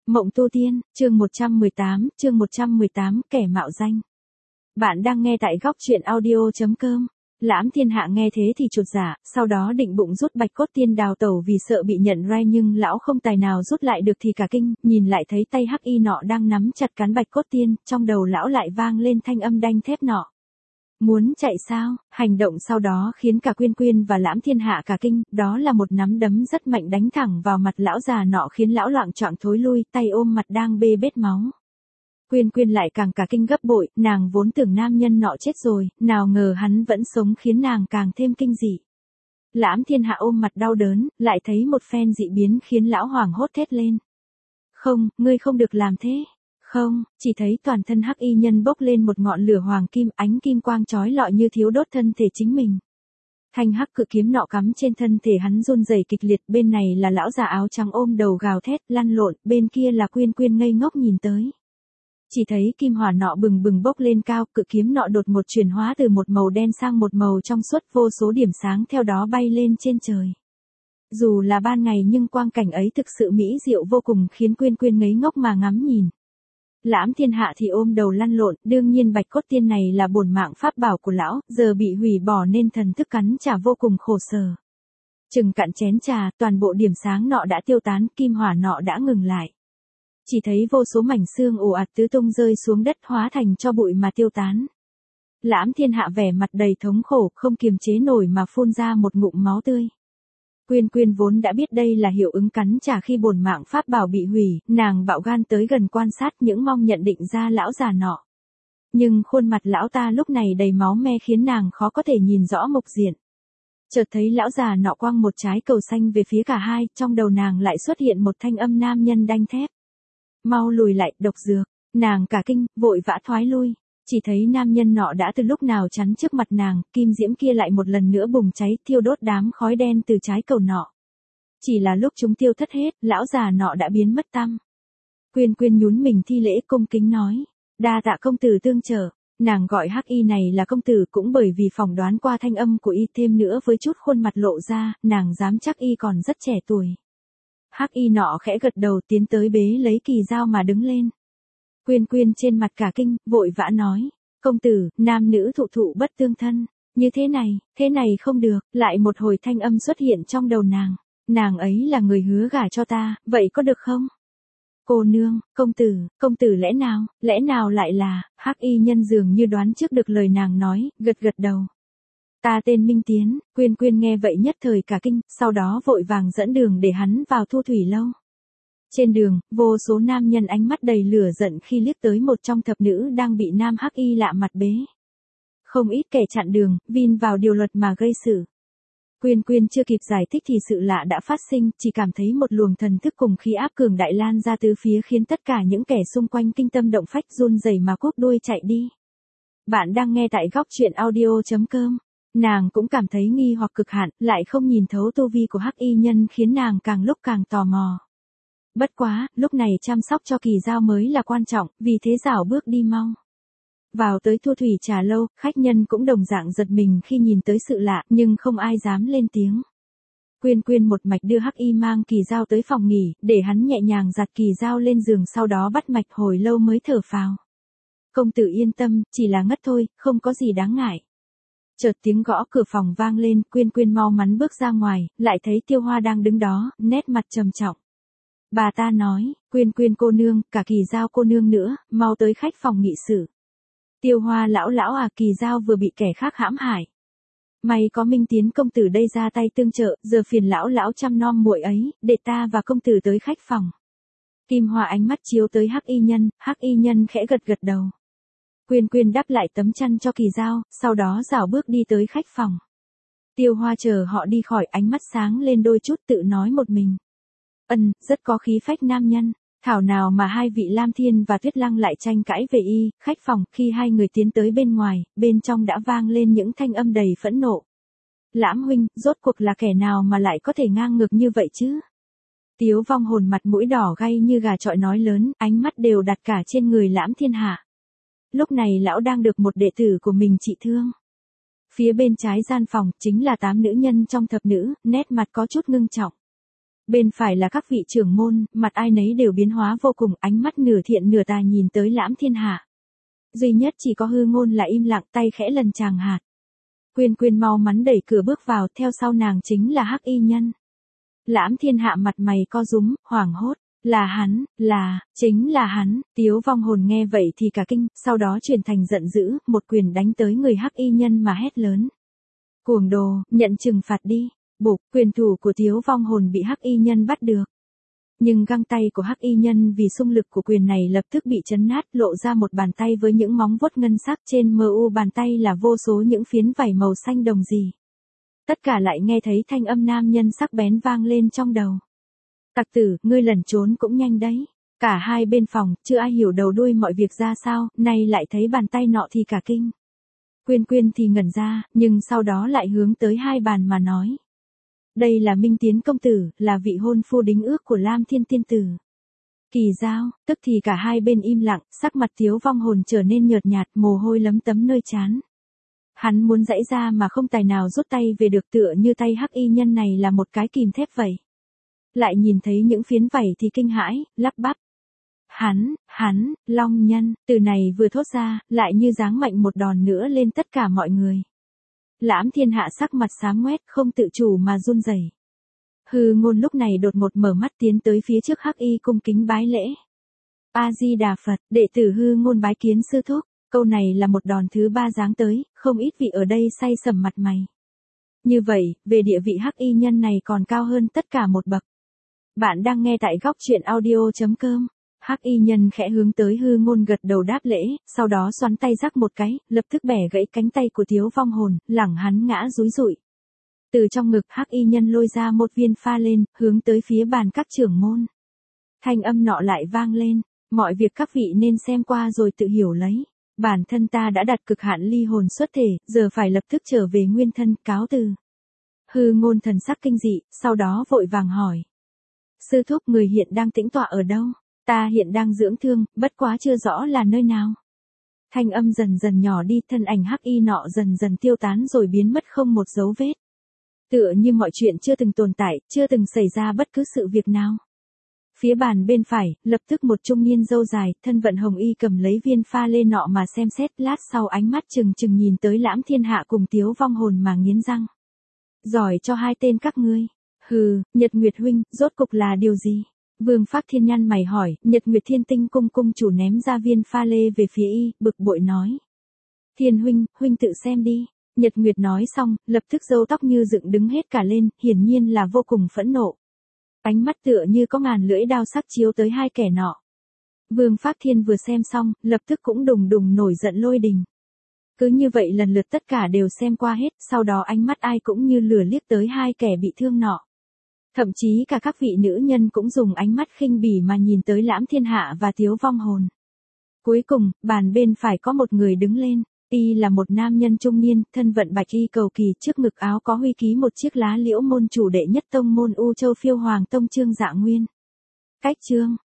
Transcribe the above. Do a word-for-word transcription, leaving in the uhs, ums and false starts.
Mộng tu tiên, chương một trăm mười tám, chương một trăm mười tám, kẻ mạo danh. Bạn đang nghe tại góc truyện audio chấm com. Lãm Thiên Hạ nghe thế thì chột dạ, sau đó định bụng rút Bạch Cốt Tiên đào tẩu vì sợ bị nhận rai, nhưng lão không tài nào rút lại được thì cả kinh, nhìn lại thấy tay hắc y nọ đang nắm chặt cán Bạch Cốt Tiên, trong đầu lão lại vang lên thanh âm đanh thép nọ. Muốn chạy sao? Hành động sau đó khiến cả Quyên Quyên và Lãm Thiên Hạ cả kinh, đó là một nắm đấm rất mạnh đánh thẳng vào mặt lão già nọ khiến lão loạng choạng thối lui, tay ôm mặt đang bê bết máu. Quyên Quyên lại càng cả kinh gấp bội, nàng vốn tưởng nam nhân nọ chết rồi, nào ngờ hắn vẫn sống khiến nàng càng thêm kinh dị. Lãm Thiên Hạ ôm mặt đau đớn, lại thấy một phen dị biến khiến lão hoảng hốt thét lên. Không, ngươi không được làm thế. Không, chỉ thấy toàn thân hắc y nhân bốc lên một ngọn lửa hoàng kim, ánh kim quang chói lọi như thiếu đốt thân thể chính mình. Thanh hắc cự kiếm nọ cắm trên thân thể hắn run rẩy kịch liệt, bên này là lão già áo trắng ôm đầu gào thét, lăn lộn, bên kia là Quyên Quyên ngây ngốc nhìn tới. Chỉ thấy kim hỏa nọ bừng bừng bốc lên cao, cự kiếm nọ đột một chuyển hóa từ một màu đen sang một màu trong suốt, vô số điểm sáng theo đó bay lên trên trời. Dù là ban ngày nhưng quang cảnh ấy thực sự mỹ diệu vô cùng, khiến Quyên Quyên ngây ngốc mà ngắm nhìn. Lãm Thiên Hạ thì ôm đầu lăn lộn, đương nhiên Bạch Cốt Tiên này là bổn mạng pháp bảo của lão, giờ bị hủy bỏ nên thần thức cắn trả vô cùng khổ sở. Chừng cạn chén trà, toàn bộ điểm sáng nọ đã tiêu tán, kim hỏa nọ đã ngừng lại. Chỉ thấy vô số mảnh xương ồ ạt tứ tung rơi xuống đất, hóa thành cho bụi mà tiêu tán. Lãm Thiên Hạ vẻ mặt đầy thống khổ, không kiềm chế nổi mà phun ra một ngụm máu tươi. Quyên Quyên vốn đã biết đây là hiệu ứng cắn trả khi bổn mạng pháp bảo bị hủy, nàng bạo gan tới gần quan sát những mong nhận định ra lão già nọ. Nhưng khuôn mặt lão ta lúc này đầy máu me khiến nàng khó có thể nhìn rõ mục diện. Chợt thấy lão già nọ quăng một trái cầu xanh về phía cả hai, trong đầu nàng lại xuất hiện một thanh âm nam nhân đanh thép. Mau lùi lại, độc dược. Nàng cả kinh, vội vã thoái lui. Chỉ thấy nam nhân nọ đã từ lúc nào chắn trước mặt nàng, kim diễm kia lại một lần nữa bùng cháy, thiêu đốt đám khói đen từ trái cầu nọ. Chỉ là lúc chúng tiêu thất hết, lão già nọ đã biến mất tăm. Quyên Quyên nhún mình thi lễ cung kính nói, đa tạ công tử tương trợ. Nàng gọi hắc y này là công tử cũng bởi vì phỏng đoán qua thanh âm của y, thêm nữa với chút khuôn mặt lộ ra, nàng dám chắc y còn rất trẻ tuổi. Hắc y nọ khẽ gật đầu tiến tới bế lấy kỳ dao mà đứng lên. Quyên Quyên trên mặt cả kinh, vội vã nói, công tử, nam nữ thụ thụ bất tương thân, như thế này, thế này không được, lại một hồi thanh âm xuất hiện trong đầu nàng, nàng ấy là người hứa gả cho ta, vậy có được không? Cô nương, công tử, công tử lẽ nào, lẽ nào lại là, hắc y nhân dường như đoán trước được lời nàng nói, gật gật đầu. Ta tên Minh Tiến. Quyên Quyên nghe vậy nhất thời cả kinh, sau đó vội vàng dẫn đường để hắn vào Thu Thủy Lâu. Trên đường, vô số nam nhân ánh mắt đầy lửa giận khi liếc tới một trong thập nữ đang bị nam hắc y lạ mặt bế. Không ít kẻ chặn đường, vin vào điều luật mà gây sự. Quyên Quyên chưa kịp giải thích thì sự lạ đã phát sinh, chỉ cảm thấy một luồng thần thức cùng khí áp cường đại lan ra tứ phía khiến tất cả những kẻ xung quanh kinh tâm động phách run rẩy mà cúp đuôi chạy đi. Bạn đang nghe tại góc truyện audio chấm com. Nàng cũng cảm thấy nghi hoặc cực hạn, lại không nhìn thấu tu vi của hắc y nhân khiến nàng càng lúc càng tò mò. Bất quá, lúc này chăm sóc cho kỳ dao mới là quan trọng, vì thế rảo bước đi mau. Vào tới Thu Thủy Trà Lâu, khách nhân cũng đồng dạng giật mình khi nhìn tới sự lạ, nhưng không ai dám lên tiếng. Quyên Quyên một mạch đưa hắc y mang kỳ dao tới phòng nghỉ, để hắn nhẹ nhàng giặt kỳ dao lên giường, sau đó bắt mạch hồi lâu mới thở phào. Công tử yên tâm, chỉ là ngất thôi, không có gì đáng ngại. Chợt tiếng gõ cửa phòng vang lên, Quyên Quyên mau mắn bước ra ngoài, lại thấy Tiêu Hoa đang đứng đó, nét mặt trầm trọng. Bà ta nói, Quyên Quyên cô nương, cả kỳ dao cô nương nữa, mau tới khách phòng nghị sự. Tiêu Hoa lão lão à, kỳ dao vừa bị kẻ khác hãm hại. May có Minh Tiến công tử đây ra tay tương trợ, giờ phiền lão lão chăm nom muội ấy, để ta và công tử tới khách phòng. Kim Hoa ánh mắt chiếu tới hắc y nhân, hắc y nhân khẽ gật gật đầu. Quyên Quyên đắp lại tấm chăn cho kỳ dao, sau đó rảo bước đi tới khách phòng. Tiêu Hoa chờ họ đi khỏi, ánh mắt sáng lên đôi chút, tự nói một mình. Ân, rất có khí phách nam nhân. Thảo nào mà hai vị Lam Thiên và Tuyết Lăng lại tranh cãi về y. Khách phòng, khi hai người tiến tới bên ngoài, bên trong đã vang lên những thanh âm đầy phẫn nộ. Lãm huynh, rốt cuộc là kẻ nào mà lại có thể ngang ngược như vậy chứ? Tiếu Vong Hồn mặt mũi đỏ gay như gà chọi nói lớn, ánh mắt đều đặt cả trên người Lãm Thiên Hạ. Lúc này lão đang được một đệ tử của mình trị thương. Phía bên trái gian phòng, chính là tám nữ nhân trong thập nữ, nét mặt có chút ngưng trọng. Bên phải là các vị trưởng môn, mặt ai nấy đều biến hóa vô cùng, ánh mắt nửa thiện nửa tà nhìn tới Lãm Thiên Hạ. Duy nhất chỉ có Hư Ngôn là im lặng, tay khẽ lần chàng hạt. Quyên Quyên mau mắn đẩy cửa bước vào, theo sau nàng chính là Hắc Y Nhân. Lãm Thiên Hạ mặt mày co rúm, hoảng hốt. Là hắn, là, chính là hắn. Tiếu Vong Hồn nghe vậy thì cả kinh, sau đó chuyển thành giận dữ, một quyền đánh tới người Hắc Y Nhân mà hét lớn. Cuồng đồ, nhận trừng phạt đi. Bụp, quyền thủ của Tiếu Vong Hồn bị Hắc Y Nhân bắt được. Nhưng găng tay của Hắc Y Nhân vì xung lực của quyền này lập tức bị chấn nát, lộ ra một bàn tay với những móng vuốt ngân sắc, trên mờ u bàn tay là vô số những phiến vảy màu xanh đồng gì. Tất cả lại nghe thấy thanh âm nam nhân sắc bén vang lên trong đầu. Tặc tử, ngươi lẩn trốn cũng nhanh đấy. Cả hai bên phòng, chưa ai hiểu đầu đuôi mọi việc ra sao, nay lại thấy bàn tay nọ thì cả kinh. Quyên Quyên thì ngẩn ra, nhưng sau đó lại hướng tới hai bàn mà nói. Đây là Minh Tiến công tử, là vị hôn phu đính ước của Lam Thiên tiên tử. Kỳ Giao, tức thì cả hai bên im lặng, sắc mặt Tiếu Vong Hồn trở nên nhợt nhạt, mồ hôi lấm tấm nơi trán. Hắn muốn giãy ra mà không tài nào rút tay về được, tựa như tay Hắc Y Nhân này là một cái kìm thép vậy. Lại nhìn thấy những phiến vảy thì kinh hãi, lắp bắp. Hắn, hắn, Long Nhân, từ này vừa thốt ra, lại như giáng mạnh một đòn nữa lên tất cả mọi người. Lãm Thiên Hạ sắc mặt xám ngoét, không tự chủ mà run rẩy. Hư Ngôn lúc này đột ngột mở mắt tiến tới phía trước Hắc Y cung kính bái lễ. A Di Đà Phật, đệ tử Hư Ngôn bái kiến sư thúc. Câu này là một đòn thứ ba giáng tới, không ít vị ở đây say sầm mặt mày. Như vậy, về địa vị Hắc Y Nhân này còn cao hơn tất cả một bậc. Bạn đang nghe tại góc truyện audio chấm com. Hắc Y Nhân khẽ hướng tới Hư Ngôn gật đầu đáp lễ, sau đó xoắn tay rắc một cái, lập tức bẻ gãy cánh tay của Tiếu Vong Hồn, lẳng hắn ngã rúi rụi. Từ trong ngực Hắc Y Nhân lôi ra một viên pha lên, hướng tới phía bàn các trưởng môn. Thanh âm nọ lại vang lên, mọi việc các vị nên xem qua rồi tự hiểu lấy. Bản thân ta đã đạt cực hạn ly hồn xuất thể, giờ phải lập tức trở về nguyên thân, cáo từ. Hư Ngôn thần sắc kinh dị, sau đó vội vàng hỏi. Sư thúc, người hiện đang tĩnh tọa ở đâu? Ta hiện đang dưỡng thương, bất quá chưa rõ là nơi nào. Thanh âm dần dần nhỏ đi, thân ảnh Hắc Y nọ dần dần tiêu tán rồi biến mất không một dấu vết. Tựa như mọi chuyện chưa từng tồn tại, chưa từng xảy ra bất cứ sự việc nào. Phía bàn bên phải, lập tức một trung niên râu dài, thân vận hồng y cầm lấy viên pha lê nọ mà xem xét, lát sau ánh mắt chừng chừng nhìn tới Lãm Thiên Hạ cùng Tiếu Vong Hồn mà nghiến răng. Giỏi cho hai tên các ngươi. Hừ, Nhật Nguyệt huynh, rốt cục là điều gì? Vương Phác Thiên nhăn mày hỏi, Nhật Nguyệt Thiên Tinh cung cung chủ ném ra viên pha lê về phía y, bực bội nói. Thiên huynh, huynh tự xem đi. Nhật Nguyệt nói xong, lập tức râu tóc như dựng đứng hết cả lên, hiển nhiên là vô cùng phẫn nộ. Ánh mắt tựa như có ngàn lưỡi đao sắc chiếu tới hai kẻ nọ. Vương Phác Thiên vừa xem xong, lập tức cũng đùng đùng nổi giận lôi đình. Cứ như vậy lần lượt tất cả đều xem qua hết, sau đó ánh mắt ai cũng như lửa liếc tới hai kẻ bị thương nọ. Thậm chí cả các vị nữ nhân cũng dùng ánh mắt khinh bỉ mà nhìn tới Lãm Thiên Hạ và Tiếu Vong Hồn. Cuối cùng, bàn bên phải có một người đứng lên. Y là một nam nhân trung niên, thân vận bạch y cầu kỳ, trước ngực áo có huy ký một chiếc lá liễu, môn chủ đệ nhất tông môn U Châu Phiêu Hoàng Tông Trương Dạ Nguyên. Cách Trương,